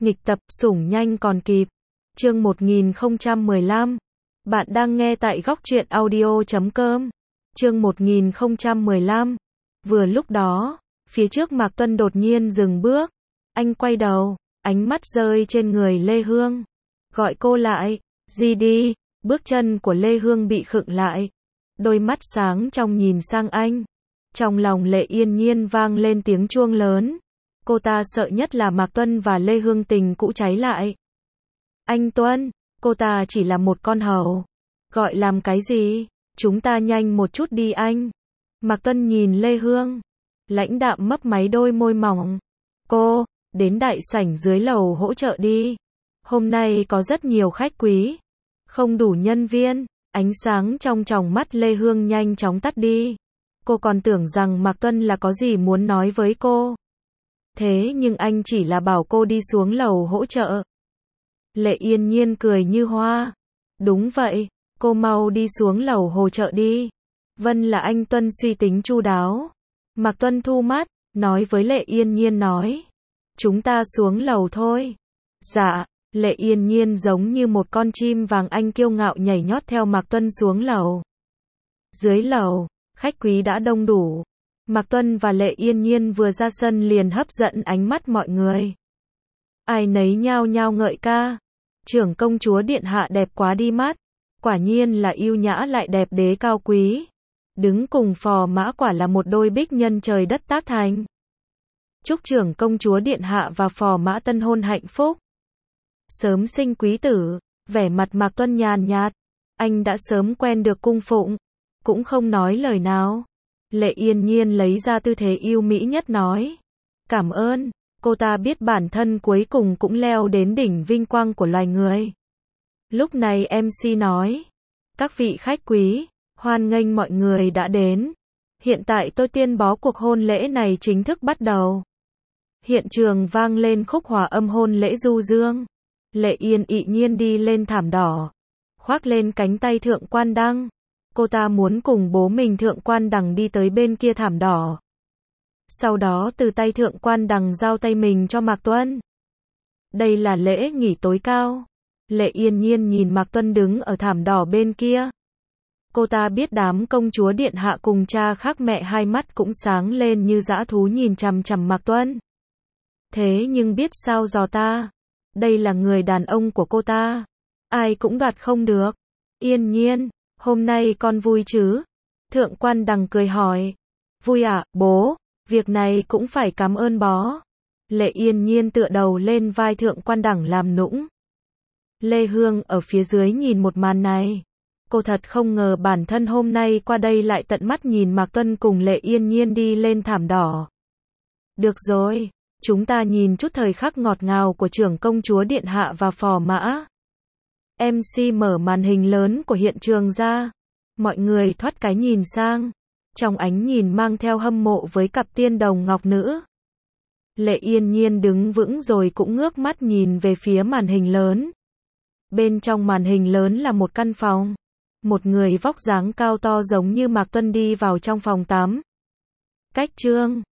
Nghịch tập, sủng nhanh còn kịp. Chương 1015. Bạn đang nghe tại góc truyện audio.com. Chương 1015. Vừa lúc đó, phía trước Mạc Tuân đột nhiên dừng bước. Anh quay đầu, ánh mắt rơi trên người Lê Hương. Gọi cô lại, gì đi, bước chân của Lê Hương bị khựng lại. Đôi mắt sáng trong nhìn sang anh. Trong lòng Lệ Yên Nhiên vang lên tiếng chuông lớn. Cô ta sợ nhất là Mạc Tuân và Lê Hương tình cũ cháy lại. Anh Tuân, cô ta chỉ là một con hầu. Gọi làm cái gì? Chúng ta nhanh một chút đi anh. Mạc Tuân nhìn Lê Hương. Lãnh đạm mấp máy đôi môi mỏng. Cô, đến đại sảnh dưới lầu hỗ trợ đi. Hôm nay có rất nhiều khách quý. Không đủ nhân viên. Ánh sáng trong tròng mắt Lê Hương nhanh chóng tắt đi. Cô còn tưởng rằng Mạc Tuân là có gì muốn nói với cô. Thế nhưng anh chỉ là bảo cô đi xuống lầu hỗ trợ. Lệ Yên Nhiên cười như hoa. Đúng vậy, cô mau đi xuống lầu hỗ trợ đi. Vân là anh Tuân suy tính chu đáo. Mạc Tuân thu mắt, nói với Lệ Yên Nhiên nói. Chúng ta xuống lầu thôi. Dạ, Lệ Yên Nhiên giống như một con chim vàng anh kiêu ngạo nhảy nhót theo Mạc Tuân xuống lầu. Dưới lầu, khách quý đã đông đủ. Mạc Tuân và Lệ Yên Nhiên vừa ra sân liền hấp dẫn ánh mắt mọi người. Ai nấy nhao nhao ngợi ca. Trưởng công chúa điện hạ đẹp quá đi mắt. Quả nhiên là yêu nhã lại đẹp đế cao quý. Đứng cùng phò mã quả là một đôi bích nhân trời đất tác thành. Chúc trưởng công chúa điện hạ và phò mã tân hôn hạnh phúc. Sớm sinh quý tử, vẻ mặt Mạc Tuân nhàn nhạt. Anh đã sớm quen được cung phụng, cũng không nói lời nào. Lệ Yên Nhiên lấy ra tư thế yêu mỹ nhất nói. Cảm ơn, cô ta biết bản thân cuối cùng cũng leo đến đỉnh vinh quang của loài người. Lúc này MC nói. Các vị khách quý, hoan nghênh mọi người đã đến. Hiện tại tôi tuyên bố cuộc hôn lễ này chính thức bắt đầu. Hiện trường vang lên khúc hòa âm hôn lễ du dương. Lệ Yên Nhiên đi lên thảm đỏ. Khoác lên cánh tay Thượng Quan Đăng. Cô ta muốn cùng bố mình Thượng Quan Đằng đi tới bên kia thảm đỏ. Sau đó từ tay Thượng Quan Đằng giao tay mình cho Mạc Tuân. Đây là lễ nghỉ tối cao. Lệ Yên Nhiên nhìn Mạc Tuân đứng ở thảm đỏ bên kia. Cô ta biết đám công chúa điện hạ cùng cha khác mẹ hai mắt cũng sáng lên như dã thú nhìn chằm chằm Mạc Tuân. Thế nhưng biết sao dò ta. Đây là người đàn ông của cô ta. Ai cũng đoạt không được. Yên Nhiên, hôm nay con vui chứ? Thượng Quan Đằng cười hỏi. Vui à, bố, việc này cũng phải cảm ơn bó. Lệ Yên Nhiên tựa đầu lên vai Thượng Quan Đằng làm nũng. Lê Hương ở phía dưới nhìn một màn này. Cô thật không ngờ bản thân hôm nay qua đây lại tận mắt nhìn Mạc Tuân cùng Lệ Yên Nhiên đi lên thảm đỏ. Được rồi, chúng ta nhìn chút thời khắc ngọt ngào của trưởng công chúa điện hạ và phò mã. MC mở màn hình lớn của hiện trường ra. Mọi người thoát cái nhìn sang. Trong ánh nhìn mang theo hâm mộ với cặp tiên đồng ngọc nữ. Lệ Yên Nhiên đứng vững rồi cũng ngước mắt nhìn về phía màn hình lớn. Bên trong màn hình lớn là một căn phòng. Một người vóc dáng cao to giống như Mạc Tuân đi vào trong phòng tắm. Cách chương